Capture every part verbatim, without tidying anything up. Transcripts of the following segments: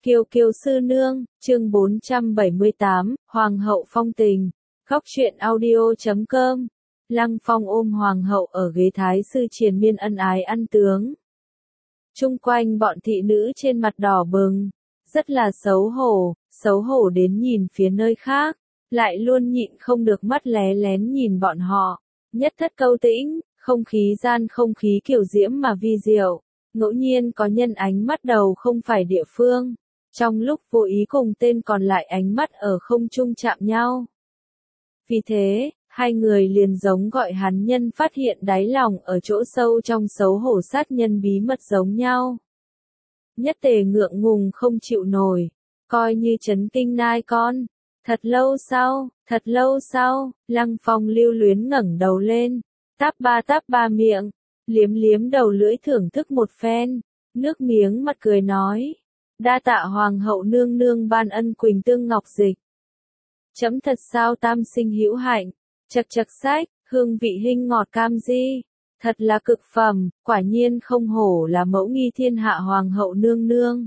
Kiều Kiều sư nương, chương bốn trăm bảy mươi tám, Hoàng hậu phong tình. Góc truyện audio chấm com. Lăng Phong ôm Hoàng hậu ở ghế thái sư triền miên ân ái ăn tướng. Chung quanh bọn thị nữ trên mặt đỏ bừng, rất là xấu hổ, xấu hổ đến nhìn phía nơi khác, lại luôn nhịn không được mắt lé lén nhìn bọn họ. Nhất thất câu tĩnh, không khí gian không khí kiểu diễm mà vi diệu, ngẫu nhiên có nhân ánh mắt đầu không phải địa phương. Trong lúc vô ý cùng tên còn lại ánh mắt ở không trung chạm nhau. Vì thế, hai người liền giống gọi hắn nhân phát hiện đáy lòng ở chỗ sâu trong xấu hổ sát nhân bí mật giống nhau. Nhất tề ngượng ngùng không chịu nổi, coi như chấn kinh nai con. Thật lâu sau, thật lâu sau, Lăng Phong lưu luyến ngẩng đầu lên, táp ba táp ba miệng, liếm liếm đầu lưỡi thưởng thức một phen, nước miếng mặt cười nói. Đa tạ Hoàng hậu nương nương ban ân quỳnh tương ngọc dịch. Chấm thật sao tam sinh hữu hạnh, chật chật sách, hương vị hinh ngọt cam di, thật là cực phẩm, quả nhiên không hổ là mẫu nghi thiên hạ Hoàng hậu nương nương.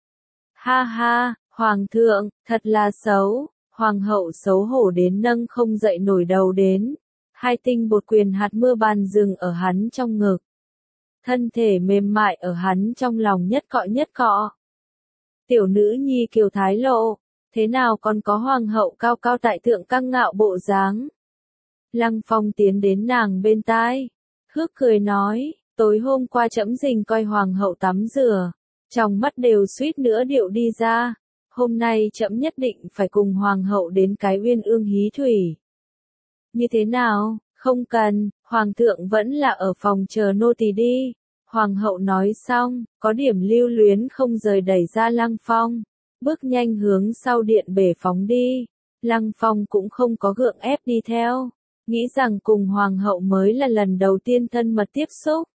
Ha ha, Hoàng thượng, thật là xấu, Hoàng hậu xấu hổ đến nâng không dậy nổi đầu đến, hai tinh bột quyền hạt mưa bàn rừng ở hắn trong ngực. Thân thể mềm mại ở hắn trong lòng nhất cọ nhất cọ. Tiểu nữ nhi kiều thái lộ, thế nào còn có hoàng hậu cao cao tại thượng căng ngạo bộ dáng. Lăng Phong tiến đến nàng bên tai, hước cười nói, tối hôm qua trẫm rình coi hoàng hậu tắm rửa, trong mắt đều suýt nữa điệu đi ra, hôm nay trẫm nhất định phải cùng hoàng hậu đến cái uyên ương hí thủy. Như thế nào, không cần, hoàng thượng vẫn là ở phòng chờ nô tỳ đi. Hoàng hậu nói xong, có điểm lưu luyến không rời đẩy ra Lăng Phong, bước nhanh hướng sau điện bể phóng đi. Lăng Phong cũng không có gượng ép đi theo, nghĩ rằng cùng hoàng hậu mới là lần đầu tiên thân mật tiếp xúc.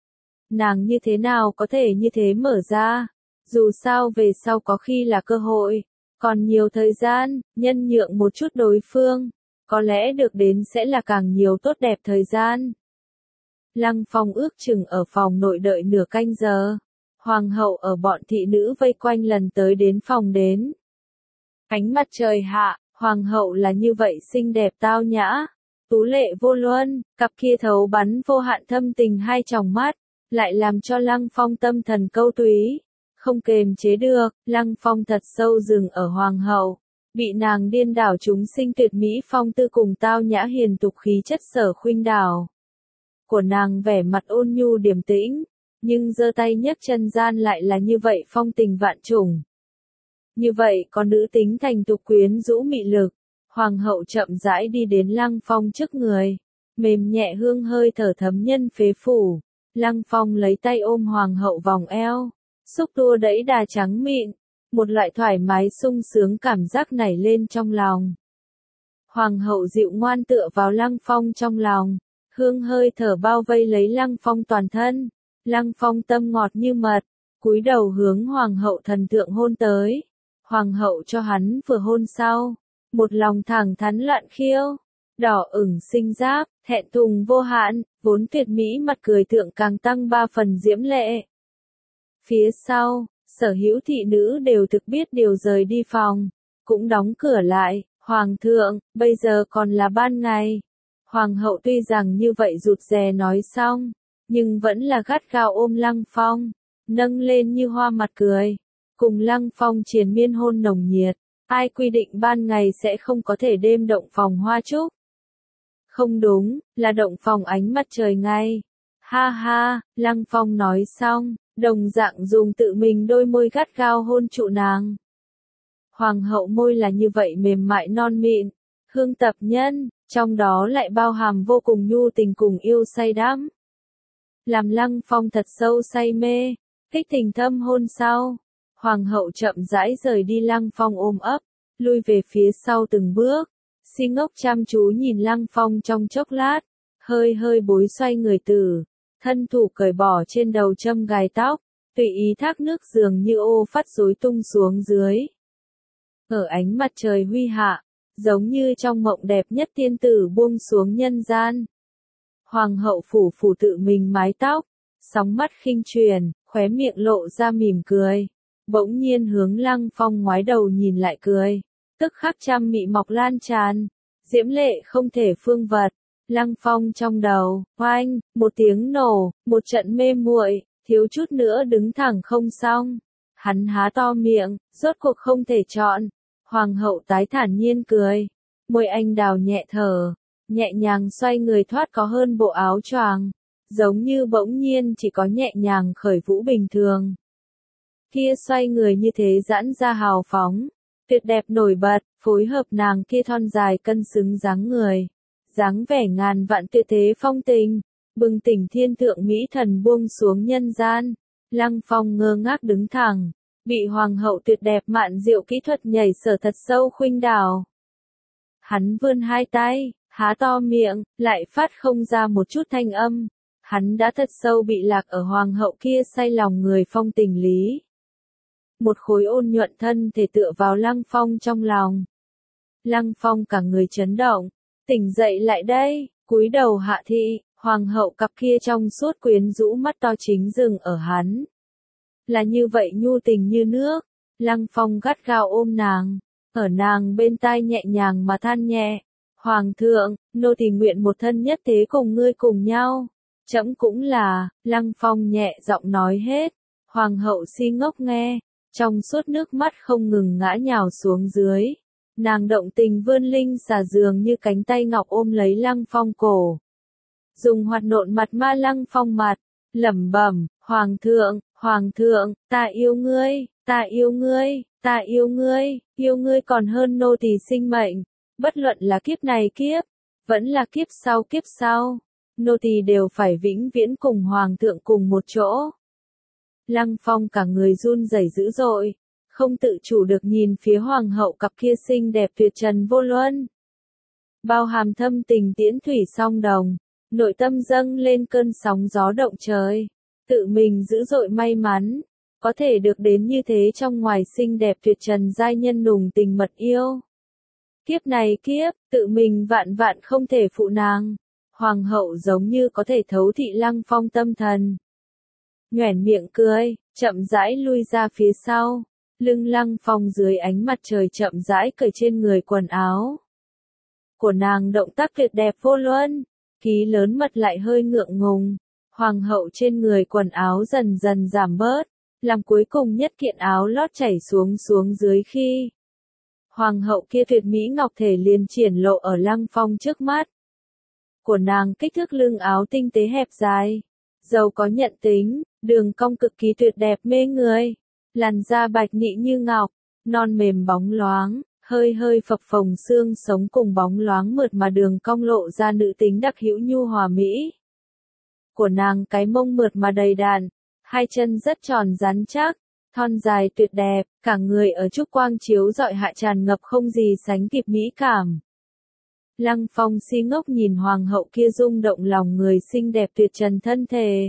Nàng như thế nào có thể như thế mở ra, dù sao về sau có khi là cơ hội, còn nhiều thời gian, nhân nhượng một chút đối phương, có lẽ được đến sẽ là càng nhiều tốt đẹp thời gian. Lăng Phong ước chừng ở phòng nội đợi nửa canh giờ. Hoàng hậu ở bọn thị nữ vây quanh lần tới đến phòng đến. Ánh mặt trời hạ, hoàng hậu là như vậy xinh đẹp tao nhã, tú lệ vô luân, cặp kia thấu bắn vô hạn thâm tình hai tròng mắt, lại làm cho Lăng Phong tâm thần câu túy, không kềm chế được. Lăng Phong thật sâu dừng ở hoàng hậu, bị nàng điên đảo chúng sinh tuyệt mỹ phong tư cùng tao nhã hiền tục khí chất sở khuynh đảo. Của nàng vẻ mặt ôn nhu điềm tĩnh, nhưng giơ tay nhấc chân gian lại là như vậy phong tình vạn trùng. Như vậy có nữ tính thành tục quyến rũ mị lực. Hoàng hậu chậm rãi đi đến Lăng Phong trước người, mềm nhẹ hương hơi thở thấm nhân phế phủ. Lăng Phong lấy tay ôm hoàng hậu vòng eo, xúc tua đẫy đà trắng mịn, một loại thoải mái sung sướng cảm giác nảy lên trong lòng. Hoàng hậu dịu ngoan tựa vào Lăng Phong trong lòng. Hương hơi thở bao vây lấy Lăng Phong toàn thân, Lăng Phong tâm ngọt như mật, cúi đầu hướng hoàng hậu thần tượng hôn tới. Hoàng hậu cho hắn vừa hôn sau, một lòng thẳng thắn loạn khiêu, đỏ ửng sinh giáp, thẹn thùng vô hạn, vốn tuyệt mỹ mặt cười thượng càng tăng ba phần diễm lệ. Phía sau, sở hữu thị nữ đều thực biết điều rời đi phòng, cũng đóng cửa lại. Hoàng thượng, bây giờ còn là ban ngày. Hoàng hậu tuy rằng như vậy rụt rè nói xong, nhưng vẫn là gắt gao ôm Lăng Phong, nâng lên như hoa mặt cười, cùng Lăng Phong triền miên hôn nồng nhiệt. Ai quy định ban ngày sẽ không có thể đêm động phòng hoa trúc? Không đúng, là động phòng ánh mặt trời ngay. Ha ha, Lăng Phong nói xong, đồng dạng dùng tự mình đôi môi gắt gao hôn trụ nàng. Hoàng hậu môi là như vậy mềm mại non mịn, hương tập nhân, trong đó lại bao hàm vô cùng nhu tình cùng yêu say đắm. Làm Lăng Phong thật sâu say mê, kích tình thâm hôn sau. Hoàng hậu chậm rãi rời đi Lăng Phong ôm ấp, lui về phía sau từng bước, si ngốc chăm chú nhìn Lăng Phong trong chốc lát, hơi hơi bối xoay người tử, thân thủ cởi bỏ trên đầu châm gài tóc, tùy ý thác nước dường như ô phát rối tung xuống dưới. Ở ánh mặt trời huy hạ, giống như trong mộng đẹp nhất tiên tử buông xuống nhân gian. Hoàng hậu phủ phủ tự mình mái tóc, sóng mắt khinh truyền, khóe miệng lộ ra mỉm cười. bỗng nhiên hướng Lăng Phong ngoái đầu nhìn lại cười, tức khắc trăm mị mọc lan tràn, diễm lệ không thể phương vật. Lăng Phong trong đầu, oanh, một tiếng nổ, một trận mê muội, thiếu chút nữa đứng thẳng không xong. Hắn há to miệng, rốt cuộc không thể chọn. Hoàng hậu tái thản nhiên cười, môi anh đào nhẹ thở, nhẹ nhàng xoay người thoát có hơn bộ áo choàng, giống như bỗng nhiên chỉ có nhẹ nhàng khởi vũ bình thường. Kia xoay người như thế giãn ra hào phóng, tuyệt đẹp nổi bật, phối hợp nàng kia thon dài cân xứng dáng người, dáng vẻ ngàn vạn tuyệt thế phong tình, bừng tỉnh thiên thượng mỹ thần buông xuống nhân gian. Lăng Phong ngơ ngác đứng thẳng, bị hoàng hậu tuyệt đẹp mạn diệu kỹ thuật nhảy sở thật sâu khuynh đảo. Hắn vươn hai tay, há to miệng, lại phát không ra một chút thanh âm. Hắn đã thật sâu bị lạc ở hoàng hậu kia say lòng người phong tình lý. Một khối ôn nhuận thân thể tựa vào Lăng Phong trong lòng. Lăng Phong cả người chấn động, tỉnh dậy lại đây, cúi đầu hạ thị, hoàng hậu cặp kia trong suốt quyến rũ mắt to chính dừng ở hắn. Là như vậy nhu tình như nước, Lăng Phong gắt gao ôm nàng, ở nàng bên tai nhẹ nhàng mà than nhẹ. Hoàng thượng, nô tỳ nguyện một thân nhất thế cùng ngươi cùng nhau. Trẫm cũng là, Lăng Phong nhẹ giọng nói hết. Hoàng hậu si ngốc nghe, trong suốt nước mắt không ngừng ngã nhào xuống dưới. Nàng động tình vươn linh xà dường như cánh tay ngọc ôm lấy Lăng Phong cổ. Dùng hoạt nộn mặt ma Lăng Phong mặt, lẩm bẩm, Hoàng thượng, Hoàng thượng, ta yêu ngươi, ta yêu ngươi, ta yêu ngươi, yêu ngươi còn hơn nô tỳ sinh mệnh. Bất luận là kiếp này kiếp, vẫn là kiếp sau kiếp sau, nô tỳ đều phải vĩnh viễn cùng Hoàng thượng cùng một chỗ. Lăng Phong cả người run rẩy dữ dội, không tự chủ được nhìn phía hoàng hậu cặp kia xinh đẹp tuyệt trần vô luân. Bao hàm thâm tình tiễn thủy song đồng, nội tâm dâng lên cơn sóng gió động trời, tự mình dữ dội may mắn, có thể được đến như thế trong ngoài xinh đẹp tuyệt trần giai nhân nùng tình mật yêu. Kiếp này kiếp, tự mình vạn vạn không thể phụ nàng. Hoàng hậu giống như có thể thấu thị Lăng Phong tâm thần. Nhoẻn miệng cười, chậm rãi lui ra phía sau. Lưng Lăng Phong dưới ánh mặt trời chậm rãi cởi trên người quần áo. Của nàng động tác tuyệt đẹp vô luân, ký lớn mật lại hơi ngượng ngùng. Hoàng hậu trên người quần áo dần dần giảm bớt, làm cuối cùng nhất kiện áo lót chảy xuống xuống dưới khi. Hoàng hậu kia tuyệt mỹ ngọc thể liền triển lộ ở Lăng Phong trước mắt. Của nàng kích thước lưng áo tinh tế hẹp dài, giàu có nhận tính, đường cong cực kỳ tuyệt đẹp mê người, làn da bạch nị như ngọc, non mềm bóng loáng, hơi hơi phập phồng xương sống cùng bóng loáng mượt mà đường cong lộ ra nữ tính đặc hữu nhu hòa mỹ. Của nàng cái mông mượt mà đầy đặn, hai chân rất tròn rắn chắc, thon dài tuyệt đẹp, cả người ở trúc quang chiếu rọi hạ tràn ngập không gì sánh kịp mỹ cảm. Lăng Phong si ngốc nhìn hoàng hậu kia rung động lòng người xinh đẹp tuyệt trần thân thể.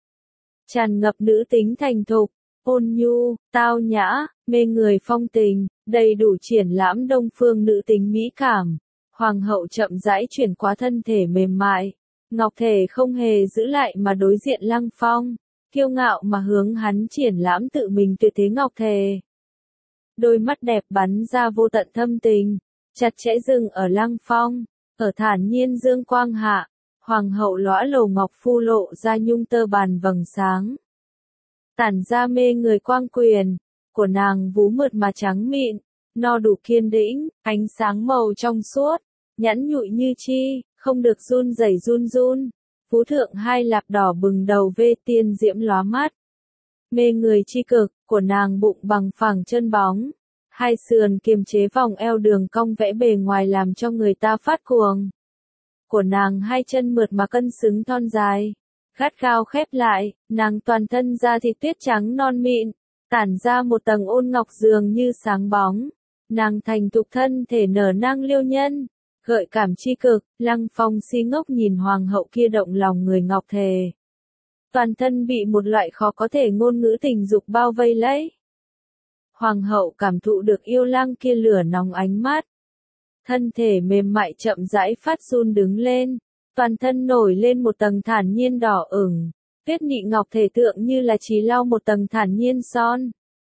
Tràn ngập nữ tính thành thục, ôn nhu, tao nhã, mê người phong tình, đầy đủ triển lãm đông phương nữ tính mỹ cảm. Hoàng hậu chậm rãi chuyển qua thân thể mềm mại, ngọc thể không hề giữ lại mà đối diện Lăng Phong, kiêu ngạo mà hướng hắn triển lãm tự mình tuyệt thế ngọc thể. Đôi mắt đẹp bắn ra vô tận thâm tình, chặt chẽ dừng ở Lăng Phong, ở thản nhiên dương quang hạ, hoàng hậu lõa lồ ngọc phu lộ ra nhung tơ bàn vầng sáng. Tản ra mê người quang quyền, của nàng vú mượt mà trắng mịn, no đủ kiên đĩnh, ánh sáng màu trong suốt, nhẵn nhụi như chi, không được run rẩy run run. Phú thượng hai lạp đỏ bừng đầu vê tiên diễm lóa mắt. Mê người chi cực, của nàng bụng bằng phẳng chân bóng. Hai sườn kiềm chế vòng eo đường cong vẽ bề ngoài làm cho người ta phát cuồng. Của nàng hai chân mượt mà cân xứng thon dài. Gắt gao khép lại, nàng toàn thân da thịt tuyết trắng non mịn, tản ra một tầng ôn ngọc dường như sáng bóng. Nàng thành thục thân thể nở nang liêu nhân. Gợi cảm chi cực, Lăng Phong si ngốc nhìn hoàng hậu kia động lòng người ngọc thể. Toàn thân bị một loại khó có thể ngôn ngữ tình dục bao vây lấy. Hoàng hậu cảm thụ được yêu lang kia lửa nóng ánh mắt. Thân thể mềm mại chậm rãi phát run đứng lên, toàn thân nổi lên một tầng thản nhiên đỏ ửng, tuyết nị ngọc thể tượng như là chỉ lau một tầng thản nhiên son.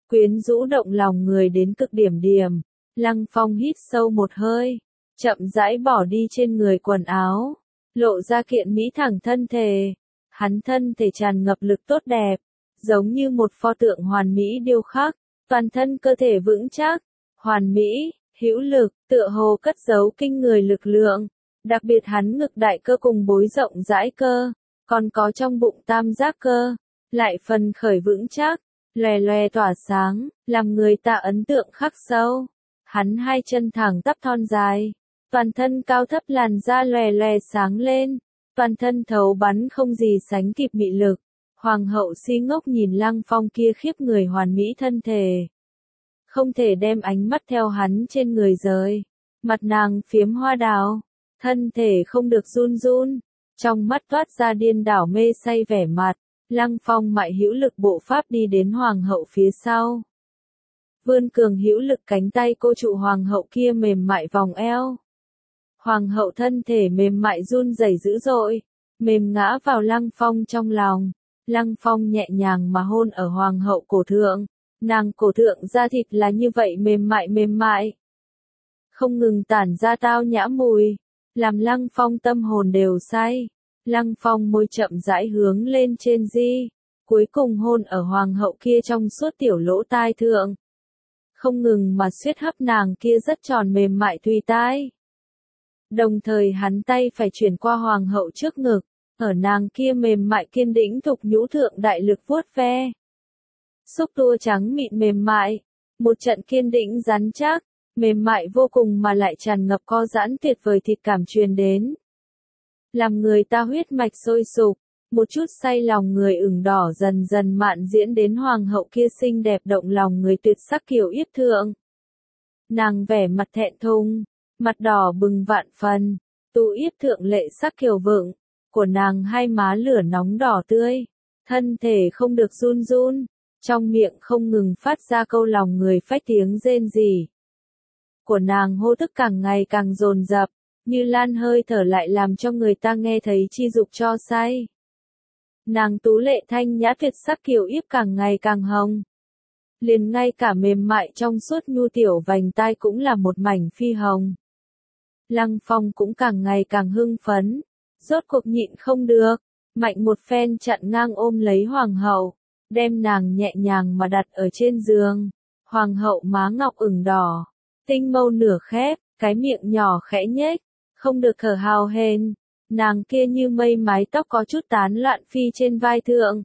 quyến rũ động lòng người đến cực điểm điểm. Lăng Phong hít sâu một hơi, chậm rãi bỏ đi trên người quần áo, lộ ra kiện mỹ thẳng thân thể. Hắn thân thể tràn ngập lực tốt đẹp, giống như một pho tượng hoàn mỹ điêu khắc, toàn thân cơ thể vững chắc, hoàn mỹ, hữu lực, tựa hồ cất giấu kinh người lực lượng. Đặc biệt hắn ngực đại cơ cùng bối rộng rãi cơ, còn có trong bụng tam giác cơ, lại phần khởi vững chắc, lòe lòe tỏa sáng, làm người ta ấn tượng khắc sâu. Hắn hai chân thẳng tắp thon dài, toàn thân cao thấp làn da lòe lòe sáng lên, toàn thân thấu bắn không gì sánh kịp mị lực. Hoàng hậu si ngốc nhìn Lăng Phong kia khiếp người hoàn mỹ thân thể, không thể đem ánh mắt theo hắn trên người rời. Mặt nàng phiếm hoa đào, thân thể không được run run, trong mắt toát ra điên đảo mê say vẻ mặt. Lăng Phong mại hữu lực bộ pháp đi đến hoàng hậu phía sau, vươn cường hữu lực cánh tay cô trụ hoàng hậu kia mềm mại vòng eo. Hoàng hậu thân thể mềm mại run rẩy dữ dội, mềm ngã vào Lăng Phong trong lòng. Lăng Phong nhẹ nhàng mà hôn ở hoàng hậu cổ thượng, nàng cổ thượng da thịt là như vậy mềm mại mềm mại, không ngừng tản ra tao nhã mùi, làm Lăng Phong tâm hồn đều say. Lăng Phong môi chậm rãi hướng lên trên di, cuối cùng hôn ở hoàng hậu kia trong suốt tiểu lỗ tai thượng, không ngừng mà suýt hấp nàng kia rất tròn mềm mại tùy tai. Đồng thời hắn tay phải chuyển qua hoàng hậu trước ngực, ở nàng kia mềm mại kiên định thục nhũ thượng đại lực vuốt ve. Xúc tua trắng mịn mềm mại, một trận kiên định rắn chắc, mềm mại vô cùng mà lại tràn ngập co giãn tuyệt vời thịt cảm truyền đến. Làm người ta huyết mạch sôi sục, một chút say lòng người ửng đỏ dần dần mạn diễn đến hoàng hậu kia xinh đẹp động lòng người tuyệt sắc kiều yết thượng. Nàng vẻ mặt thẹn thùng, mặt đỏ bừng vạn phần, tu yết thượng lệ sắc kiều vượng, của nàng hai má lửa nóng đỏ tươi, thân thể không được run run, trong miệng không ngừng phát ra câu lòng người phách tiếng rên rỉ. Của nàng hô thức càng ngày càng dồn dập, như lan hơi thở lại làm cho người ta nghe thấy chi dục cho say. Nàng tú lệ thanh nhã tuyệt sắc kiều yếp càng ngày càng hồng. Liền ngay cả mềm mại trong suốt nhu tiểu vành tai cũng là một mảnh phi hồng. Lăng Phong cũng càng ngày càng hưng phấn, rốt cuộc nhịn không được, mạnh một phen chặn ngang ôm lấy hoàng hậu, đem nàng nhẹ nhàng mà đặt ở trên giường. Hoàng hậu má ngọc ửng đỏ, tinh mâu nửa khép, cái miệng nhỏ khẽ nhếch, không được thở hào hển, nàng kia như mây mái tóc có chút tán loạn phi trên vai thượng.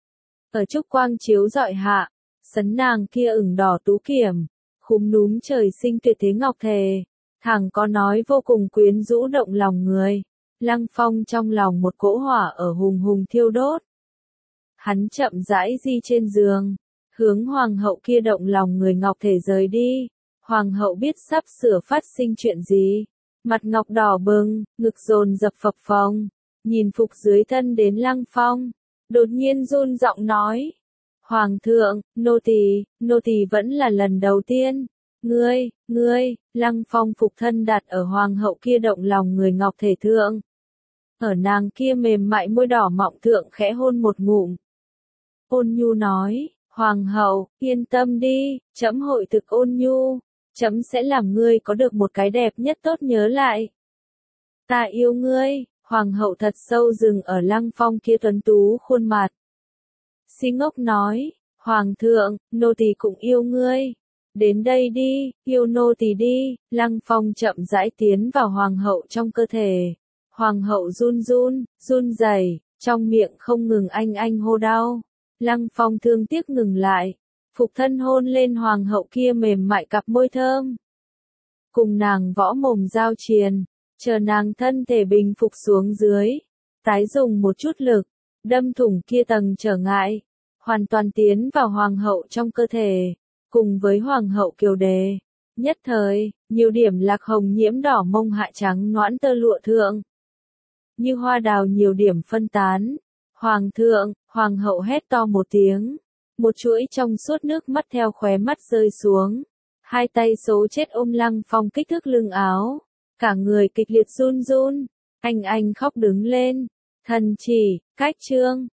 Ở trúc quang chiếu rọi hạ, sấn nàng kia ửng đỏ tú kiểm, khúm núm trời sinh tuyệt thế ngọc thề, thẳng có nói vô cùng quyến rũ động lòng người. Lăng Phong trong lòng một cỗ hỏa ở hùng hùng thiêu đốt. Hắn chậm rãi di trên giường, hướng hoàng hậu kia động lòng người ngọc thể rời đi. Hoàng hậu biết sắp sửa phát sinh chuyện gì, mặt ngọc đỏ bừng, ngực dồn dập phập phồng, nhìn phục dưới thân đến Lăng Phong, đột nhiên run giọng nói: "Hoàng thượng, nô tỳ, nô tỳ vẫn là lần đầu tiên." "Ngươi, ngươi." Lăng Phong phục thân đặt ở hoàng hậu kia động lòng người ngọc thể thượng, ở nàng kia mềm mại môi đỏ mọng thượng khẽ hôn một ngụm. Ôn nhu nói: "Hoàng hậu, yên tâm đi, trẫm hội thực ôn nhu, trẫm sẽ làm ngươi có được một cái đẹp nhất tốt nhớ lại. Ta yêu ngươi." Hoàng hậu thật sâu dừng ở Lăng Phong kia tuấn tú khuôn mặt. Si ngốc nói: "Hoàng thượng, nô tỳ cũng yêu ngươi. Đến đây đi, yêu nô tỳ đi." Lăng Phong chậm rãi tiến vào hoàng hậu trong cơ thể. Hoàng hậu run run, run rẩy, trong miệng không ngừng anh anh hô đau. Lăng Phong thương tiếc ngừng lại, phục thân hôn lên hoàng hậu kia mềm mại cặp môi thơm. Cùng nàng võ mồm giao triền, chờ nàng thân thể bình phục xuống dưới, tái dùng một chút lực, đâm thủng kia tầng trở ngại, hoàn toàn tiến vào hoàng hậu trong cơ thể, cùng với hoàng hậu kiều đề. Nhất thời, nhiều điểm lạc hồng nhiễm đỏ mông hạ trắng noãn tơ lụa thượng, như hoa đào nhiều điểm phân tán. "Hoàng thượng!" Hoàng hậu hét to một tiếng, một chuỗi trong suốt nước mắt theo khóe mắt rơi xuống, hai tay số chết ôm Lăng Phong kích thước lưng áo, cả người kịch liệt run run, anh anh khóc đứng lên. "Thần chỉ, cách chương."